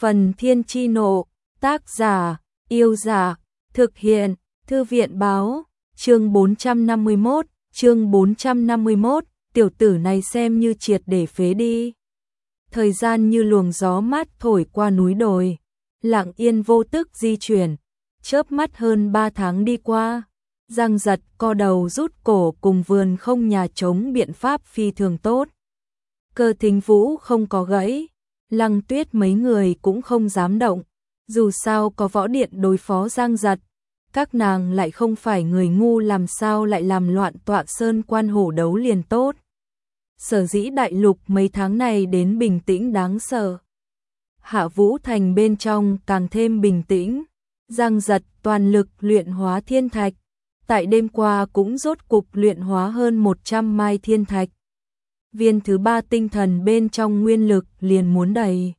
Phần Thiên Chi Nộ, tác giả, Yêu Giả, thực hiện, Thư viện Báo, chương 451, tiểu tử này xem như triệt để phế đi. Thời gian như luồng gió mát thổi qua núi đồi, lặng yên vô tức di chuyển, chớp mắt hơn 3 tháng đi qua. Giang Giật co đầu rút cổ cùng vườn không nhà trống biện pháp phi thường tốt. Cơ Thính Vũ không có gãy, Lăng Tuyết mấy người cũng không dám động, dù sao có võ điện đối phó Giang Giật, các nàng lại không phải người ngu, làm sao lại làm loạn tọa sơn quan hổ đấu liền tốt. Sở dĩ đại lục mấy tháng này đến bình tĩnh đáng sợ. Hạ Vũ Thành bên trong càng thêm bình tĩnh, Giang Giật toàn lực luyện hóa thiên thạch, tại đêm qua cũng rốt cục luyện hóa hơn 100 mai thiên thạch. Viên thứ 3 tinh thần bên trong nguyên lực liền muốn đầy.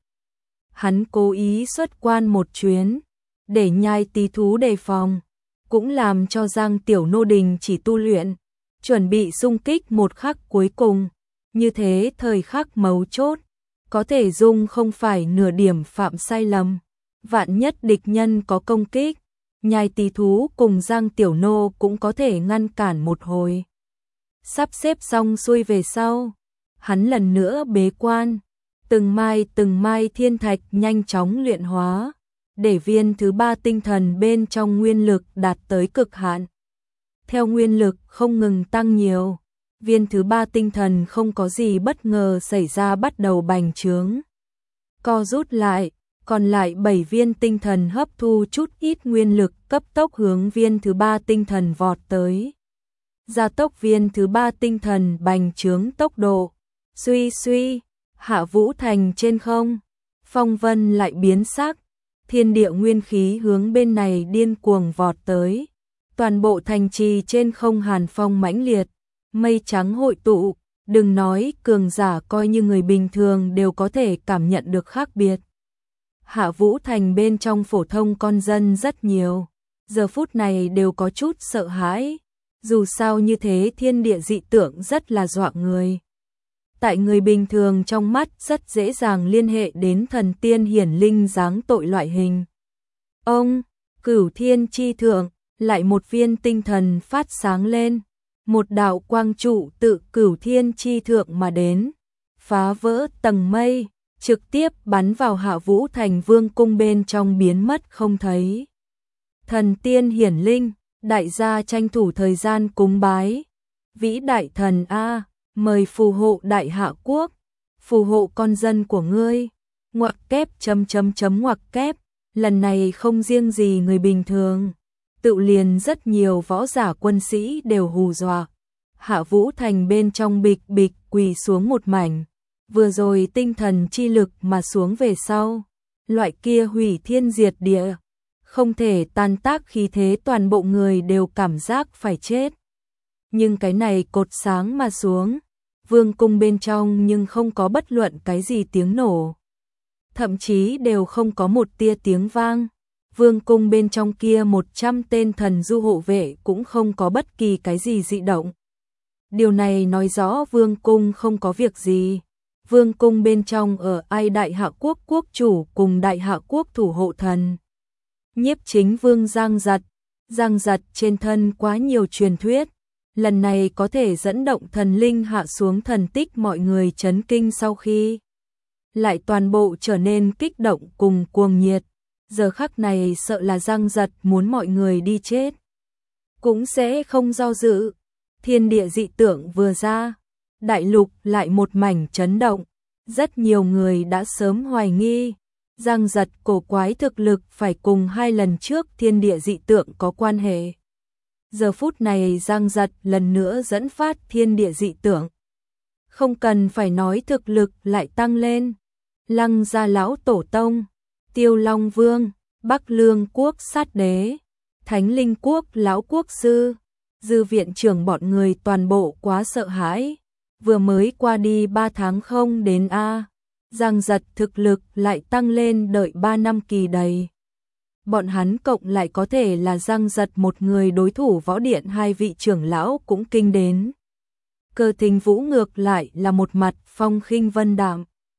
Hắn cố ý xuất quan một chuyến, để Nhai Tí Thú đề phòng, cũng làm cho Giang Tiểu Nô Đình chỉ tu luyện, chuẩn bị xung kích một khắc cuối cùng. Như thế thời khắc mấu chốt, có thể dung không phải nửa điểm phạm sai lầm. Vạn nhất địch nhân có công kích, Nhai Tí Thú cùng Giang Tiểu Nô cũng có thể ngăn cản một hồi. Sắp xếp xong xuôi về sau, hắn lần nữa bế quan, từng mai thiên thạch nhanh chóng luyện hóa, để viên thứ 3 tinh thần bên trong nguyên lực đạt tới cực hạn. Theo nguyên lực không ngừng tăng nhiều, viên thứ 3 tinh thần không có gì bất ngờ xảy ra bắt đầu bành trướng. Co rút lại, còn lại 7 viên tinh thần hấp thu chút ít nguyên lực cấp tốc hướng viên thứ 3 tinh thần vọt tới. Gia tốc viên thứ 3 tinh thần bành trướng tốc độ. Suy suy, Hạ Vũ Thành trên không, phong vân lại biến sắc, thiên địa nguyên khí hướng bên này điên cuồng vọt tới. Toàn bộ thành trì trên không hàn phong mãnh liệt, mây trắng hội tụ, đừng nói cường giả, coi như người bình thường đều có thể cảm nhận được khác biệt. Hạ Vũ Thành bên trong phổ thông con dân rất nhiều, giờ phút này đều có chút sợ hãi, dù sao như thế thiên địa dị tượng rất là dọa người. Tại người bình thường trong mắt rất dễ dàng liên hệ đến thần tiên hiển linh giáng tội loại hình. Ông, Cửu Thiên Chi Thượng, lại một viên tinh thần phát sáng lên, một đạo quang trụ tự Cửu Thiên Chi Thượng mà đến, phá vỡ tầng mây, trực tiếp bắn vào Hạ Vũ Thành vương cung bên trong biến mất không thấy. Thần tiên hiển linh, đại gia tranh thủ thời gian cúng bái. Vĩ đại thần A, mời phù hộ đại hạ quốc, phù hộ con dân của ngươi. Ngoặc kép ngoặc kép, lần này không riêng gì người bình thường, tự liền rất nhiều võ giả quân sĩ đều hù dọa. Hạ Vũ Thành bên trong bịch bịch quỳ xuống một mảnh, vừa rồi tinh thần chi lực mà xuống về sau, loại kia hủy thiên diệt địa, không thể tan tác khí thế, toàn bộ người đều cảm giác phải chết. Nhưng cái này cột sáng mà xuống, vương cung bên trong nhưng không có bất luận cái gì tiếng nổ, thậm chí đều không có một tia tiếng vang. Vương cung bên trong kia 100 tên thần du hộ vệ cũng không có bất kỳ cái gì dị động. Điều này nói rõ vương cung không có việc gì. Vương cung bên trong ở ai đại hạ quốc quốc chủ cùng đại hạ quốc thủ hộ thần. Nhiếp chính vương Giang Giật trên thân quá nhiều truyền thuyết, lần này có thể dẫn động thần linh hạ xuống thần tích, mọi người chấn kinh sau khi lại toàn bộ trở nên kích động cùng cuồng nhiệt. Giờ khắc này sợ là Giang Giật muốn mọi người đi chết, cũng sẽ không do dự. Thiên địa dị tượng vừa ra, đại lục lại một mảnh chấn động, rất nhiều người đã sớm hoài nghi Giang Giật cổ quái thực lực phải cùng 2 lần trước thiên địa dị tượng có quan hệ. Giờ phút này Giang Giật lần nữa dẫn phát thiên địa dị tượng, không cần phải nói thực lực lại tăng lên. Lăng gia lão tổ tông, Tiêu Long Vương, Bắc Lương quốc sát đế, Thánh Linh quốc lão quốc sư, dư viện trưởng bọn người toàn bộ quá sợ hãi. Vừa mới qua đi 3 tháng không đến a, Giang Giật thực lực lại tăng lên, đợi 3 năm kỳ đầy. Bọn hắn cộng lại có thể là Giang Giật một người đối thủ võ điện 2 vị trưởng lão cũng kinh đến. Cơ Thính Vũ ngược lại là một mặt phong khinh vân đạm.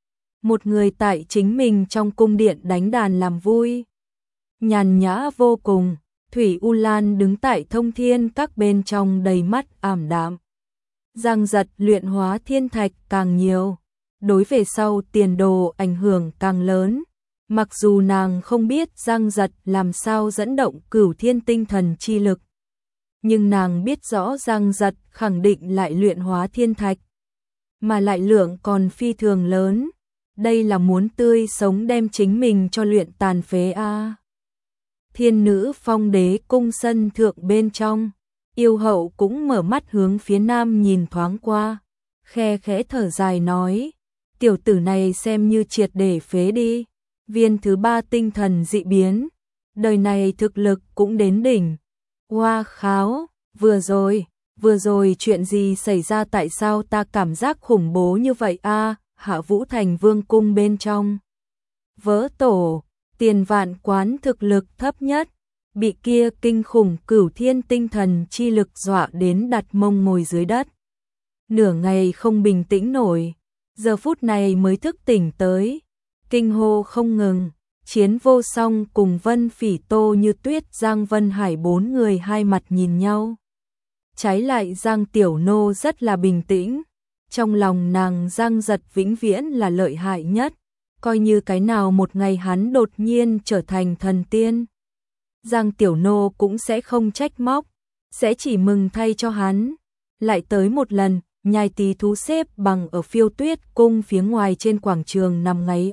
một người tại chính mình trong cung điện đánh đàn làm vui. Nhàn nhã vô cùng, Thủy U Lan đứng tại Thông Thiên Các bên trong đầy mắt ảm đạm. Giang Giật luyện hóa thiên thạch càng nhiều, đối về sau tiền đồ ảnh hưởng càng lớn. Mặc dù nàng không biết Giang Giật làm sao dẫn động Cửu Thiên tinh thần chi lực, nhưng nàng biết rõ Giang Giật khẳng định lại luyện hóa thiên thạch, mà lại lượng còn phi thường lớn. Đây là muốn tươi sống đem chính mình cho luyện tàn phế a. Thiên nữ Phong Đế cung sân thượng bên trong, Yêu Hậu cũng mở mắt hướng phía nam nhìn thoáng qua, khe khẽ thở dài nói, tiểu tử này xem như triệt để phế đi. Viên thứ 3 tinh thần dị biến, đời này thực lực cũng đến đỉnh. Hoa kháo, vừa rồi chuyện gì xảy ra, tại sao ta cảm giác khủng bố như vậy a? Hạ Vũ Thành Vương cung bên trong vỡ tổ, Tiền Vạn Quán thực lực thấp nhất, bị kia kinh khủng Cửu Thiên tinh thần chi lực dọa đến đặt mông ngồi dưới đất. Nửa ngày không bình tĩnh nổi, giờ phút này mới thức tỉnh tới, kinh hô không ngừng. Chiến Vô Song cùng Vân Phỉ, Tô Như Tuyết, Giang Vân Hải 4 người hai mặt nhìn nhau. Trái lại Giang Tiểu Nô rất là bình tĩnh, trong lòng nàng Giang Giật vĩnh viễn là lợi hại nhất, coi như cái nào một ngày hắn đột nhiên trở thành thần tiên, Giang Tiểu Nô cũng sẽ không trách móc, sẽ chỉ mừng thay cho hắn. Lại tới một lần, nhai tí thú xếp bằng ở Phiêu Tuyết cung phía ngoài trên quảng trường nằm ngáy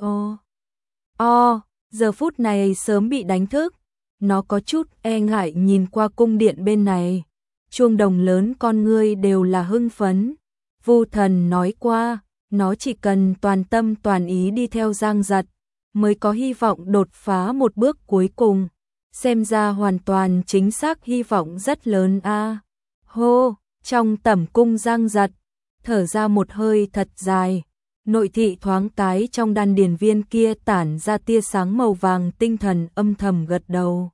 giờ phút này sớm bị đánh thức, nó có chút e ngại nhìn qua cung điện bên này, chuông đồng lớn con ngươi đều là hưng phấn. Vu Thần nói qua, nó chỉ cần toàn tâm toàn ý đi theo Giang Giật, mới có hy vọng đột phá một bước cuối cùng. Xem ra hoàn toàn chính xác hy vọng rất lớn a. Hô, trong tẩm cung Giang Giật, thở ra một hơi thật dài, nội thị thoáng cái trong đan điền viên kia tản ra tia sáng màu vàng tinh thần âm thầm gật đầu.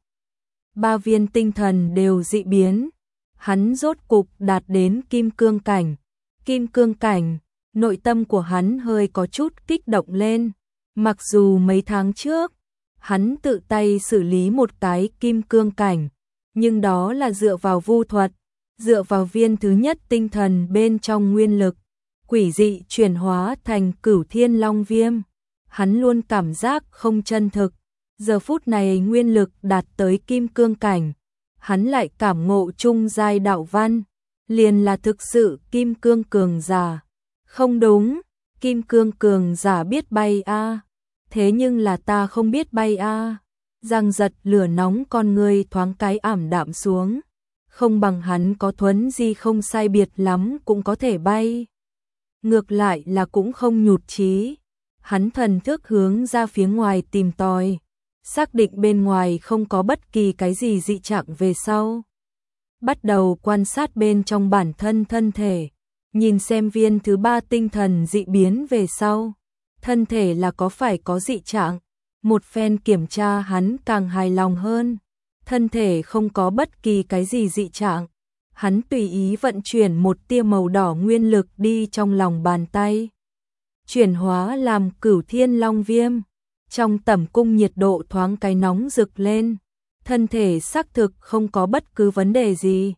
3 viên tinh thần đều dị biến, hắn rốt cục đạt đến kim cương cảnh. Kim cương cảnh, nội tâm của hắn hơi có chút kích động lên, mặc dù mấy tháng trước, hắn tự tay xử lý một cái kim cương cảnh, nhưng đó là dựa vào vu thuật, dựa vào viên thứ nhất tinh thần bên trong nguyên lực, quỷ dị chuyển hóa thành Cửu Thiên Long Viêm. Hắn luôn cảm giác không chân thực, giờ phút này nguyên lực đạt tới kim cương cảnh, hắn lại cảm ngộ trung giai đạo văn, liền là thực sự kim cương cường giả. Không đúng, kim cương cường giả biết bay a, thế nhưng là ta không biết bay a. Giang Giật lửa nóng con người thoáng cái ảm đạm xuống, không bằng hắn có thuấn di không sai biệt lắm cũng có thể bay. Ngược lại là cũng không nhụt chí. Hắn thần thức hướng ra phía ngoài tìm tòi, xác định bên ngoài không có bất kỳ cái gì dị trạng về sau. Bắt đầu quan sát bên trong bản thân thân thể, nhìn xem viên thứ 3 tinh thần dị biến về sau, thân thể là có phải có dị trạng. Một phen kiểm tra hắn càng hài lòng hơn, thân thể không có bất kỳ cái gì dị trạng. Hắn tùy ý vận chuyển một tia màu đỏ nguyên lực đi trong lòng bàn tay, chuyển hóa làm Cửu Thiên Long Viêm. Trong tẩm cung nhiệt độ thoáng cái nóng rực lên, thân thể xác thực không có bất cứ vấn đề gì.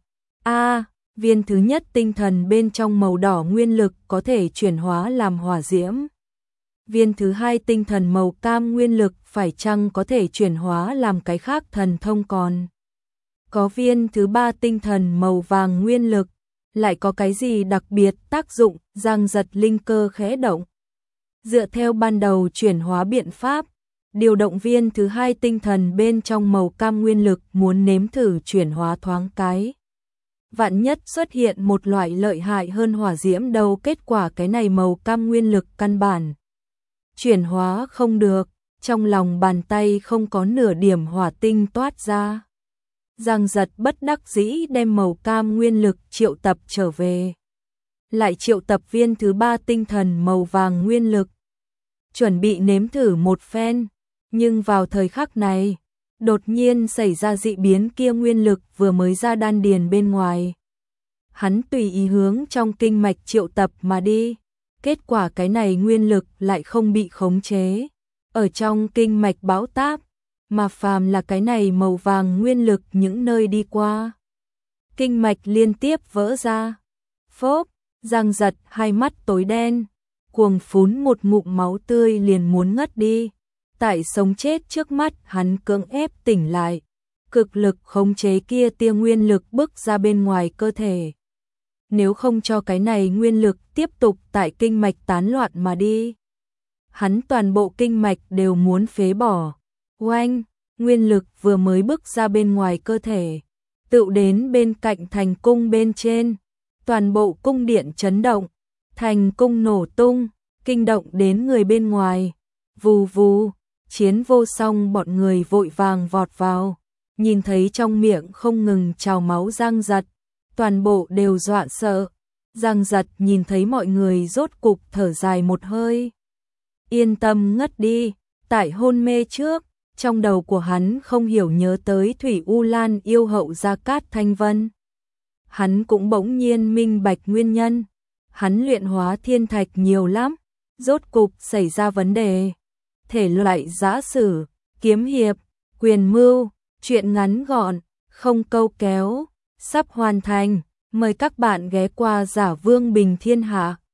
Viên thứ nhất tinh thần bên trong màu đỏ nguyên lực có thể chuyển hóa làm hỏa diễm. Viên thứ 2 tinh thần màu cam nguyên lực phải chăng có thể chuyển hóa làm cái khác thần thông, còn có viên thứ 3 tinh thần màu vàng nguyên lực, lại có cái gì đặc biệt tác dụng? Giang Giật linh cơ khẽ động, dựa theo ban đầu chuyển hóa biện pháp, điều động viên thứ 2 tinh thần bên trong màu cam nguyên lực, muốn nếm thử chuyển hóa thoáng cái. Vạn nhất xuất hiện một loại lợi hại hơn hỏa diễm đâu, kết quả cái này màu cam nguyên lực căn bản chuyển hóa không được, trong lòng bàn tay không có nửa điểm hỏa tinh toát ra. Giang Giật bất đắc dĩ đem màu cam nguyên lực triệu tập trở về, lại triệu tập viên thứ 3 tinh thần màu vàng nguyên lực, chuẩn bị nếm thử một phen. Nhưng vào thời khắc này, đột nhiên xảy ra dị biến, kia nguyên lực vừa mới ra đan điền bên ngoài. Hắn tùy ý hướng trong kinh mạch triệu tập mà đi, Kết quả cái này nguyên lực lại không bị khống chế ở trong kinh mạch bão táp, mà phàm là cái này màu vàng nguyên lực những nơi đi qua, kinh mạch liên tiếp vỡ ra. Phốp, Giang Giật hai mắt tối đen, cuồng phún một ngụm máu tươi liền muốn ngất đi. Tại sống chết trước mắt hắn cưỡng ép tỉnh lại, cực lực khống chế kia tia nguyên lực bức ra bên ngoài cơ thể. Nếu không cho cái này nguyên lực tiếp tục tại kinh mạch tán loạn mà đi, hắn toàn bộ kinh mạch đều muốn phế bỏ. Oanh, nguyên lực vừa mới bức ra bên ngoài cơ thể, tựu đến bên cạnh thành cung bên trên, toàn bộ cung điện chấn động, thành cung nổ tung, kinh động đến người bên ngoài. Vù vù, Chiến Vô Song bọn người vội vàng vọt vào, nhìn thấy trong miệng không ngừng trào máu Giang Giật, toàn bộ đều dọa sợ. Giang Giật nhìn thấy mọi người rốt cục thở dài một hơi. Yên tâm ngất đi, tại hôn mê trước, trong đầu của hắn không hiểu nhớ tới Thủy U Lan yêu hậu Gia Cát Thanh Vân. Hắn cũng bỗng nhiên minh bạch nguyên nhân, hắn luyện hóa thiên thạch nhiều lắm, rốt cục xảy ra vấn đề. Thể loại giã sử, kiếm hiệp, quyền mưu, truyện ngắn gọn, không câu kéo, sắp hoàn thành. Mời các bạn ghé qua Giả Vương Bình Thiên Hạ.